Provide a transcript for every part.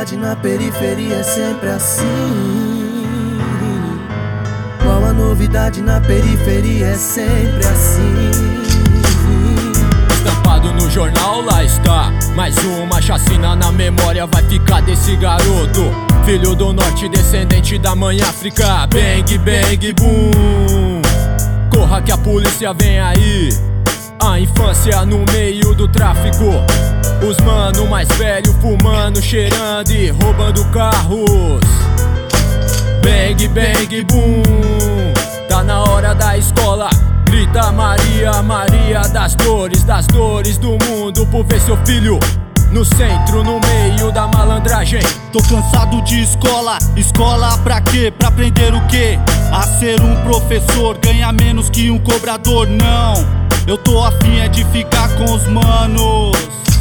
novidade na periferia? É sempre assim. Qual a novidade na periferia? É sempre assim. Estampado no jornal, lá está. Mais uma chacina na memória vai ficar desse garoto. Filho do norte, descendente da mãe África. Bang, bang, boom. Corra que a polícia vem aí. A infância no meio do tráfico. Os mano mais velho fumando, cheirando e roubando carros. Bang, bang, boom. Tá na hora da escola. Grita Maria, Maria das dores do mundo. Por ver seu filho no centro, no meio da malandragem. Tô cansado de escola. Escola pra quê? Pra aprender o quê? A ser um professor, ganha menos que um cobrador. Não, eu tô afim é de ficar com os manos.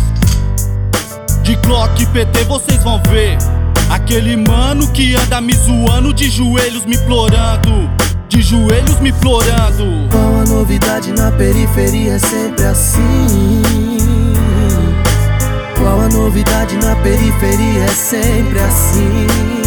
De Glock PT vocês vão ver. Aquele mano que anda me zoando, de joelhos me implorando. De joelhos me implorando. Qual a novidade na periferia? É sempre assim. Qual a novidade na periferia? É sempre assim.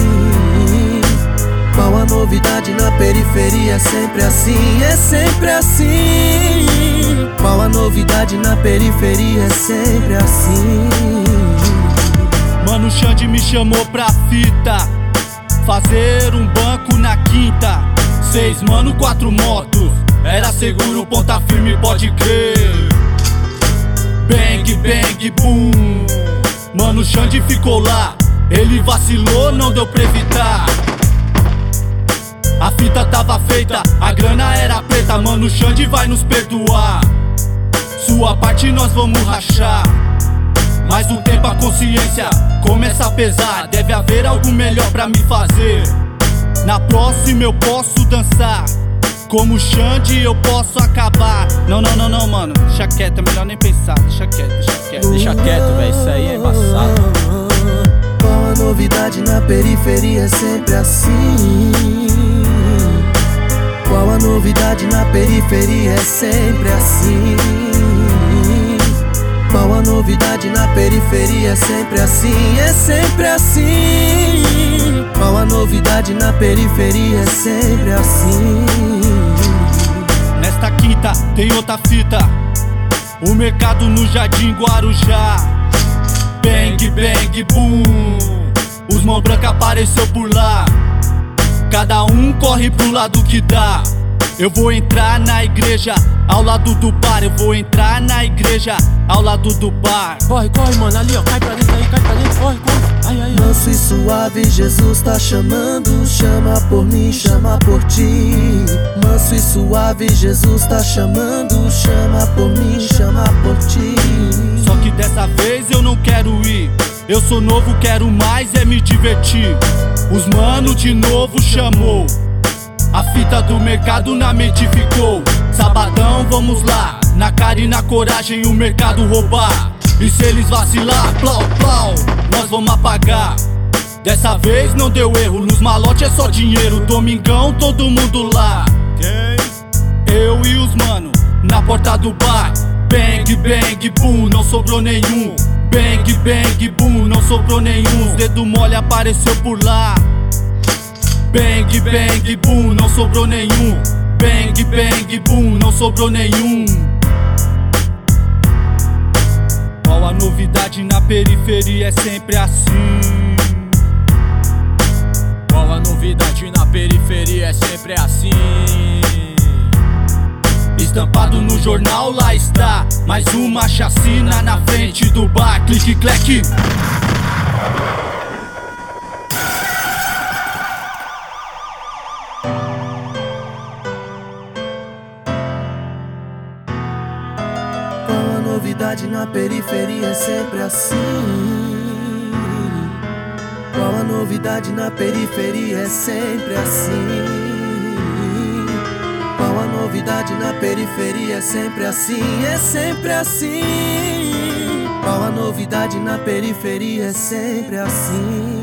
Qual a novidade na periferia? É sempre assim. É sempre assim. Qual a novidade na periferia? É sempre assim. Mano Xande me chamou pra fita, fazer um banco na quinta. 6 mano, 4 motos, era seguro, ponta firme, pode crer. Bang, bang, boom. Mano Xande ficou lá, ele vacilou, não deu pra evitar. A fita tava feita, a grana era preta. Mano Xande vai nos perdoar. Sua parte nós vamos rachar. Mas o tempo a consciência começa a pesar. Deve haver algo melhor pra me fazer. Na próxima eu posso dançar. Como Xande eu posso acabar. Não, não, não, não, mano, deixa quieto, é melhor nem pensar. Deixa quieto, deixa quieto. Deixa quieto, véi, isso aí é embaçado. Qual a novidade na periferia? É sempre assim. Qual a novidade na periferia? É sempre assim. Qual a novidade na periferia? É sempre assim. É sempre assim. Qual a novidade na periferia? É sempre assim. Nesta quinta tem outra fita. O mercado no Jardim Guarujá. Bang, bang, boom. Os mão branca apareceu por lá. Cada um corre pro lado que dá. Eu vou entrar na igreja ao lado do bar. Eu vou entrar na igreja ao lado do bar. Corre, corre, mano, ali ó, cai pra dentro aí, cai pra dentro, corre, corre. Ai, ai, ai. Manso e suave, Jesus tá chamando. Chama por mim, chama por ti. Manso e suave, Jesus tá chamando. Chama por mim, chama por ti. Só que dessa vez eu não quero ir. Eu sou novo, quero mais é me divertir. Os mano de novo chamou. A fita do mercado na mente ficou. Sabadão, vamos lá. Na cara e na coragem o mercado roubar. E se eles vacilar, plau, plau, nós vamos apagar. Dessa vez não deu erro, nos malotes é só dinheiro. Domingão, todo mundo lá. Eu e os mano, na porta do bar. Bang, bang, boom, não sobrou nenhum. Bang, bang, boom, não sobrou nenhum. Os dedo mole apareceu por lá. Bang, bang, boom, não sobrou nenhum. Bang, bang, boom, não sobrou nenhum. Qual a novidade na periferia? É sempre assim. Qual a novidade na periferia? É sempre assim. Estampado no jornal, lá está. Mais uma chacina na frente do bar. Clique, clack. Qual a novidade na periferia? É sempre assim. Qual a novidade na periferia? É sempre assim. Qual a novidade na periferia? É sempre assim. É sempre assim. Qual a novidade na periferia? É sempre assim.